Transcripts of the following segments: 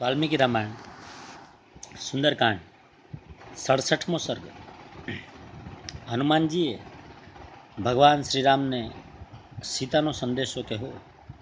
વાલ્મીકી રામાયણ સુંદરકાંડ 67મો સર્ગ। હનુમાનજીએ ભગવાન શ્રીરામને સીતાનો સંદેશો કહેવો।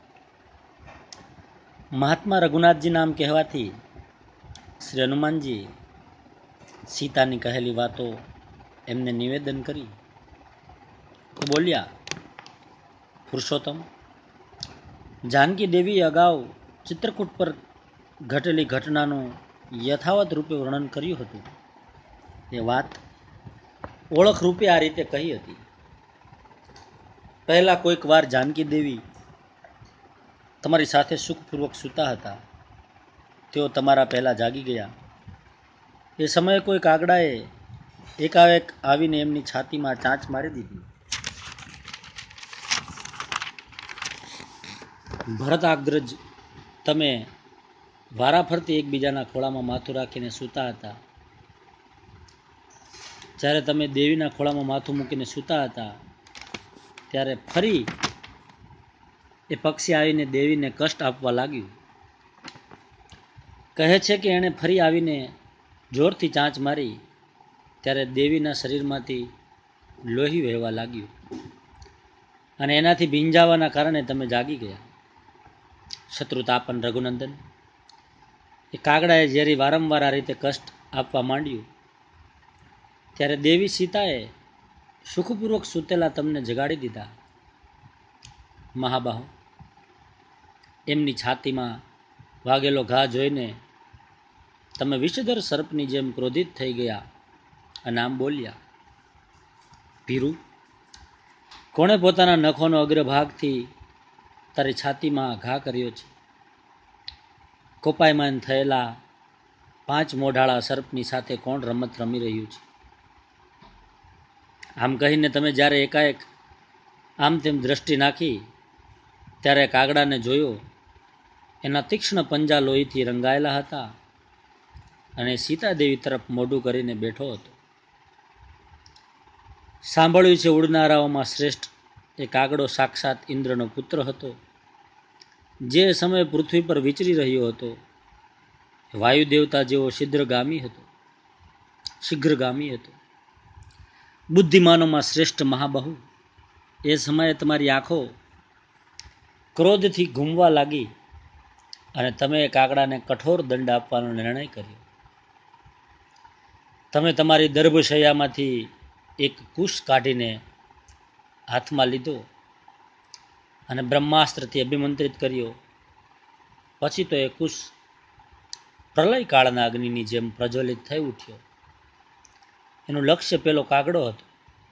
મહાત્મા રઘુનાથજી નામ કહેવાથી શ્રી હનુમાનજી સીતાની કહેલી વાતો એમને નિવેદન કરી તો બોલ્યા, પુરુષોત્તમ, જાનકી દેવીએ અગાઉ ચિત્રકૂટ પર ઘટેલી ઘટનાનું યથાવત રૂપે વર્ણન કર્યું હતું। એ વાત ઓળખ રૂપે આ રીતે કહી હતી। પહેલા કોઈક વાર જાનકી દેવી તમારી સાથે સુખપૂર્વક સૂતા હતા। તેઓ તમારા પહેલા જાગી ગયા। એ સમયે કોઈ કાગડાએ એકાએક આવીને એમની છાતીમાં ચાંચ મારી દીધી। ભરતાગ્રજ તમે વારાફરતી એકબીજાના ખોળામાં માથું રાખીને સૂતા હતા। જ્યારે તમે દેવીના ખોળામાં માથું મૂકીને સૂતા હતા ત્યારે ફરી એ પક્ષી આવીને દેવીને કષ્ટ આપવા લાગ્યું। કહે છે કે એણે ફરી આવીને જોરથી ચાંચ મારી ત્યારે દેવીના શરીરમાંથી લોહી વહેવા લાગ્યું અને એનાથી ભીંજાવાના કારણે તમે જાગી ગયા। શત્રુતાપન રઘુનંદન, એ કાગડાએ જ્યારે વારંવાર આ રીતે કષ્ટ આપવા માંડ્યું ત્યારે દેવી સીતાએ સુખપૂર્વક સૂતેલા તમને જગાડી દીધા। મહાબાહુ, એમની છાતીમાં વાગેલો ઘા જોઈને તમે વિષધર સર્પની જેમ ક્રોધિત થઈ ગયા અને આમ બોલ્યા, ભીરુ, કોણે પોતાના નખોનો અગ્રભાગથી તારી છાતીમાં ઘા કર્યો છે? કોપાયમાન થયેલા 5 મોઢાળા સર્પની સાથે કોણ રમત રમી રહ્યું છે? આમ કહીને તમે જ્યારે એકાએક આમ તેમ દ્રષ્ટિ નાખી ત્યારે કાગડાને જોયો। એના તીક્ષ્ણ પંજા લોહીથી રંગાયેલા હતા અને સીતાદેવી તરફ મોઢું કરીને બેઠો હતો। સાંભળ્યું છે ઉડનારાઓમાં શ્રેષ્ઠ એ કાગડો સાક્ષાત ઇન્દ્રનો પુત્ર હતો, જે સમયે પૃથ્વી પર વિચરી રહ્યો હતો। વાયુ દેવતા જેવો શીઘ્રગામી હતો। બુદ્ધિમાનોમાં શ્રેષ્ઠ મહાબહુ, એ સમયે તમારી આંખો ક્રોધથી ઘૂમવા લાગી અને તમે એ કાગડાને કઠોર દંડ આપવાનો નિર્ણય કર્યો। તમે તમારી દર્ભશૈયામાંથી એક કુશ કાઢીને હાથમાં લીધો અને બ્રહ્માસ્ત્રથી અભિમંત્રિત કર્યો। પછી તો એ કુશ પ્રલયકાળના અગ્નિની જેમ પ્રજ્વલિત થઈ ઉઠ્યો। એનું લક્ષ્ય પેલો કાગડો હતો।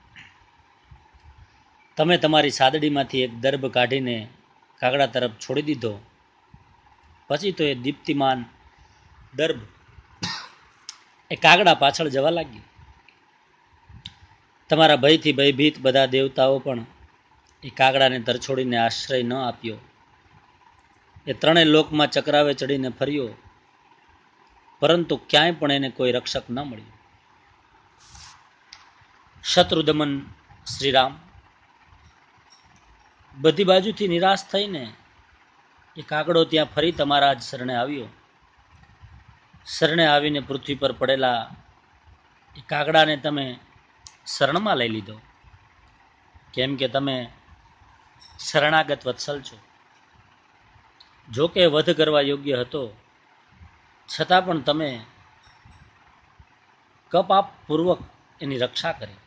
તમે તમારી સાદડીમાંથી એક દર્ભ કાઢીને કાગડા તરફ છોડી દીધો। પછી તો એ દીપ્તિમાન દર્ભ એ કાગડા પાછળ જવા લાગ્યું। તમારા ભયથી ભયભીત બધા દેવતાઓ પણ એ કાગડાને તરછોડીને આશ્રય ન આપ્યો। એ ત્રણેય લોકમાં ચક્રાવે ચડીને ફર્યો, પરંતુ ક્યાંય પણ એને કોઈ રક્ષક ન મળ્યું। શત્રુદમન શ્રીરામ બધી બાજુથી નિરાશ થઈને એ કાગડો ત્યાં ફરી તમારા જ શરણે આવ્યો। શરણે આવીને પૃથ્વી પર પડેલા એ કાગડાને તમે શરણમાં લઈ લીધો, કેમ કે તમે શરણાગત વત્સલ છો। જો કે વધ કરવા યોગ્ય હતો, છતાં પણ તમે કપાપપૂર્વક એની રક્ષા કરી।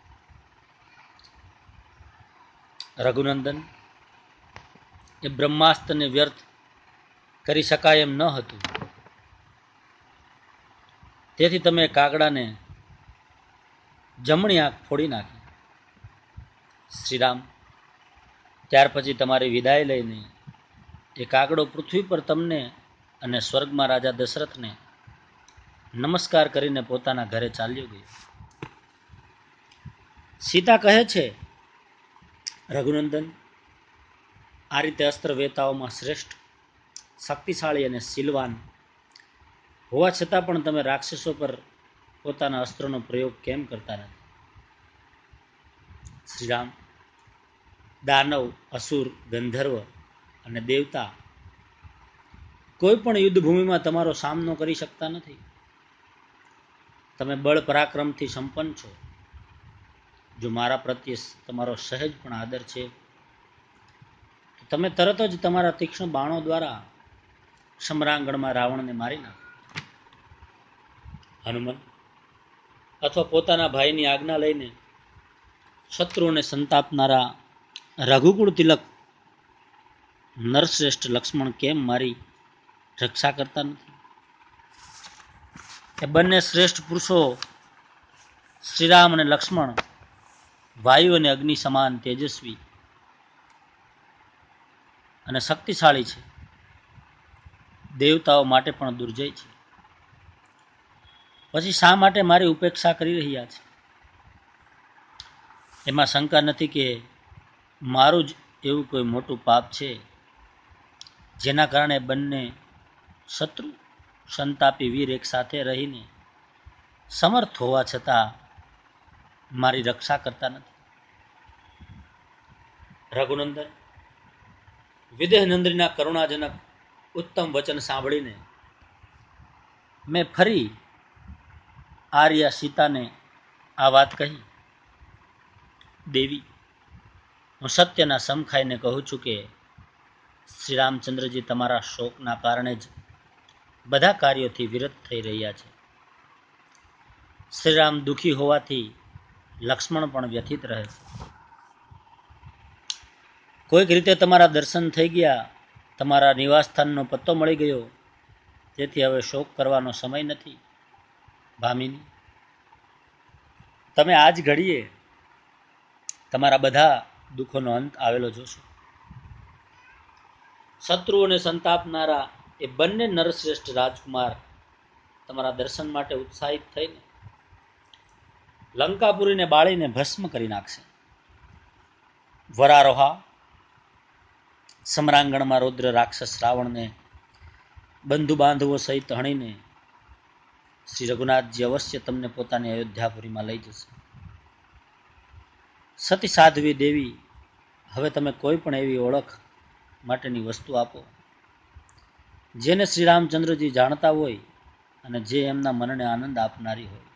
રઘુનંદન, એ બ્રહ્માસ્ત્રને વ્યર્થ કરી શકાય એમ ન હતું, તેથી તમે કાગડાને જમણી આંખ ફોડી નાખી। શ્રીરામ, ત્યાર પછી તમારી વિદાય લઈને એ કાગડો પૃથ્વી પર તમને અને સ્વર્ગમાં રાજા દશરથને નમસ્કાર કરીને પોતાના ઘરે ચાલ્યો ગયો। સીતા કહે છે, રઘુનંદન, આ રીતે અસ્ત્ર વેતાઓમાં શ્રેષ્ઠ, શક્તિશાળી અને શીલવાન હોવા છતાં પણ તમે રાક્ષસો પર પોતાના અસ્ત્રોનો પ્રયોગ કેમ કરતા નથી? શ્રીરામ, દાનવ, અસુર, ગંધર્વ અને દેવતા કોઈ પણ યુદ્ધભૂમિમાં તમારો સામનો કરી શકતા નથી. તમે બળ પરાક્રમથી સંપન્ન છો. જો મારા પ્રત્યે તમારો સહેજ પણ આદર છે તો તમે તરત જ તમારા તીક્ષ્ણ બાણો દ્વારા સમરાંગણમાં રાવણને મારી નાખો. હનુમંત અથવા પોતાના ભાઈની આજ્ઞા લઈને શત્રુઓને સંતાપનારા રઘુકુળ તિલક નરશ્રેષ્ઠ લક્ષ્મણ કેમ મારી રક્ષા કરતા નથી? એ બંને શ્રેષ્ઠ પુરુષો શ્રીરામ અને લક્ષ્મણ વાયુ અને અગ્નિ સમાન તેજસ્વી અને શક્તિશાળી છે. દેવતાઓ માટે પણ દુર્જય છે. પછી શા માટે મારી ઉપેક્ષા કરી રહ્યા છે? એમાં શંકા નથી કે મારું જ એવું કોઈ મોટું પાપ છે જેના કારણે બંને શત્રુ સંતાપી વીર એક સાથે રહીને સમર્થ હોવા છતાં મારી રક્ષા કરતા નથી. રઘુનંદન, વિદેહનંદનના કરુણાજનક ઉત્તમ વચન સાંભળીને મેં ફરી આર્યા સીતાને આ વાત કહી. દેવી, હું સત્યના સમ ખાઈને કહું છું કે શ્રી રામચંદ્રજી તમારા શોકના કારણે જ બધા કાર્યોથી વિરત થઈ રહ્યા છે. શ્રીરામ દુઃખી હોવાથી લક્ષ્મણ પણ વ્યથિત રહે છે. કોઈક રીતે તમારા દર્શન થઈ ગયા, તમારા નિવાસસ્થાનનો પત્તો મળી ગયો, તેથી હવે શોક કરવાનો સમય નથી. ભામિની, તમે આજ ઘડીએ તમારા બધા દુઃખોનો અંત આવેલો જોશો. શત્રુઓને સંતાપનારા એ બંને નરશ્રેષ્ઠ રાજકુમાર તમારા દર્શન માટે ઉત્સાહિત થઈને લંકાપુરીને બાળીને ભસ્મ કરી નાખશે. વરારોહા સમરાંગણમાં રૌદ્ર રાક્ષસ રાવણને બંધુ બાંધવો સહિત હણીને શ્રી રઘુનાથજી અવશ્ય તમને પોતાની અયોધ્યાપુરીમાં લઈ જશે. સતી સાધ્વી દેવી, હવે તમે કોઈ પણ એવી ઓળખ માટેની વસ્તુ આપો જેને શ્રી રામચંદ્રજી જાણતા હોય અને જે એમના મનને આનંદ આપનારી હોય.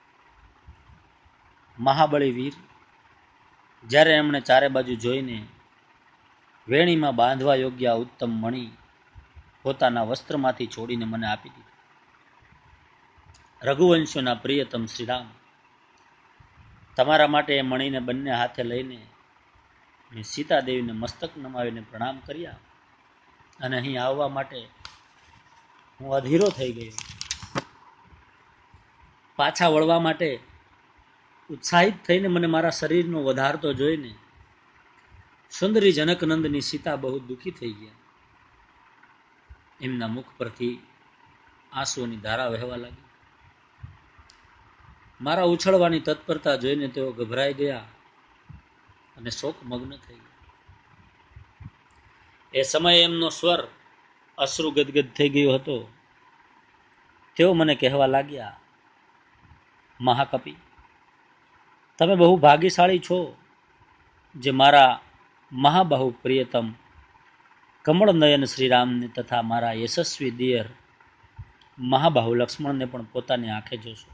મહાબળી વીર જ્યારે એમણે ચારે બાજુ જોઈને વેણીમાં બાંધવા યોગ્ય ઉત્તમ મણી પોતાના વસ્ત્રમાંથી છોડીને મને આપી દીધી. રઘુવંશોના પ્રિયતમ શ્રીરામ, તમારા માટે એ મણીને બંને હાથે લઈને મેં સીતાદેવીને મસ્તક નમાવીને પ્રણામ કર્યા અને અહીં આવવા માટે હું અધીરો થઈ ગયો. પાછા વળવા માટે ઉત્સાહિત થઈને મને મારા શરીરનો વધારતો જોઈને સુંદરી જનકનંદની સીતા બહુ દુઃખી થઈ ગયા. એમના મુખ પરથી આંસુઓની ધારા વહેવા લાગી. મારા ઉછળવાની તત્પરતા જોઈને તેઓ ગભરાઈ ગયા અને શોકમગ્ન થઈ ગયા. એ સમયે એમનો સ્વર અશ્રુ ગદગદ થઈ ગયો હતો. તેઓ મને કહેવા લાગ્યા, મહાકપિ, તમે બહુ ભાગ્યશાળી છો જે મારા મહાબાહુ પ્રિયતમ કમળ નયન શ્રીરામને તથા મારા યશસ્વી દિયર મહાબાહુ લક્ષ્મણને પણ પોતાની આંખે જોશો.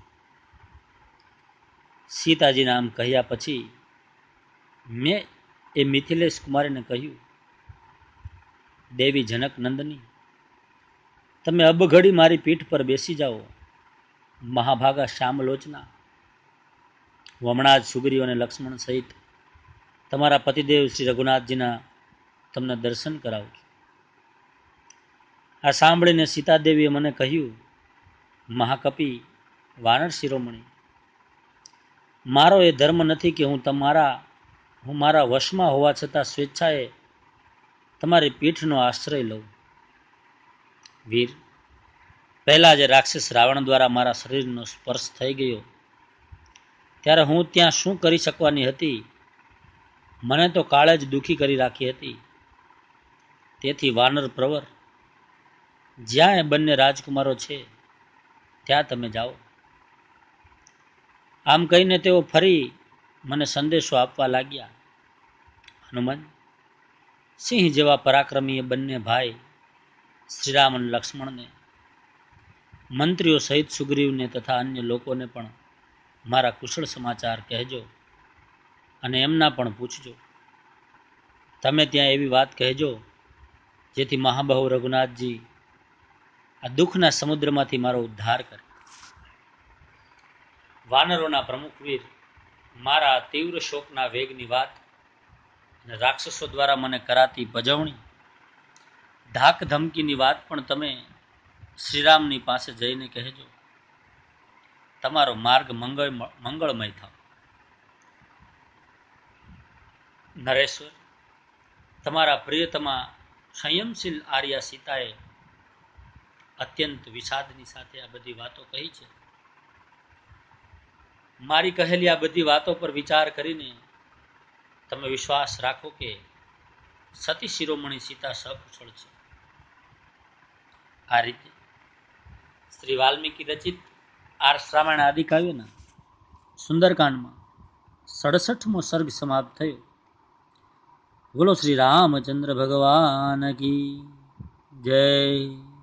સીતાજીના આમ કહ્યા પછી મેં એ મિથિલેશ કુમારીને કહ્યું, દેવી જનક નંદની, તમે અબઘડી મારી પીઠ પર બેસી જાઓ. મહાભાગા શ્યામલોચના, હું હમણાં જ સુગ્રીવ અને લક્ષ્મણ સહિત તમારા પતિદેવ શ્રી રઘુનાથજીના તમને દર્શન કરાવું છું. આ સાંભળીને સીતાદેવીએ મને કહ્યું, મહાકપિ વાનર શિરોમણી, મારો એ ધર્મ નથી કે હું મારા વશમાં હોવા છતાં સ્વેચ્છાએ તમારી પીઠનો આશ્રય લઉં. વીર, પહેલા જે રાક્ષસ રાવણ દ્વારા મારા શરીરનો સ્પર્શ થઈ ગયો ત્યારે હું ત્યાં શું કરી શકવાની હતી? મને તો કાળે જ દુઃખી કરી રાખી હતી. તેથી વાનર પ્રવર, જ્યાં એ બંને રાજકુમારો છે ત્યાં તમે જાઓ. આમ કહીને તેઓ ફરી મને સંદેશો આપવા લાગ્યા. હનુમાન, સિંહ જેવા પરાક્રમી એ બંને ભાઈ શ્રીરામ અને લક્ષ્મણને, મંત્રીઓ સહિત સુગ્રીવને તથા અન્ય લોકોને પણ મારા કુશળ સમાચાર કહેજો અને એમના પણ પૂછજો. તમે ત્યાં એવી વાત કહેજો જેથી મહાબાહુ રઘુનાથજી આ દુઃખના સમુદ્રમાંથી મારો ઉદ્ધાર કરે. વાનરોના પ્રમુખ વીર મારા તીવ્ર શોકના વેગની વાત અને રાક્ષસો દ્વારા મને કરાતી પજવણી, ધાક ધમકીની વાત પણ તમે શ્રીરામની પાસે જઈને કહેજો. તમારો માર્ગ મંગળમય થાવ. નરેશ્વર, તમારા પ્રિયતમા સંયમશીલ આર્યા સીતાએ અત્યંત વિષાદની સાથે આ બધી વાતો કહી છે. મારી કહેલી આ બધી વાતો પર વિચાર કરીને તમે વિશ્વાસ રાખો કે સતી શિરોમણી સીતા સકુશળ છે. આ રીતે શ્રી વાલ્મીકી રચિત આર્ષ રામાયણ આદિ કાવ્યના સુંદરકાંડમાં 67મો સર્ગ સમાપ્ત થયો. બોલો શ્રી રામચંદ્ર ભગવાન કી જય.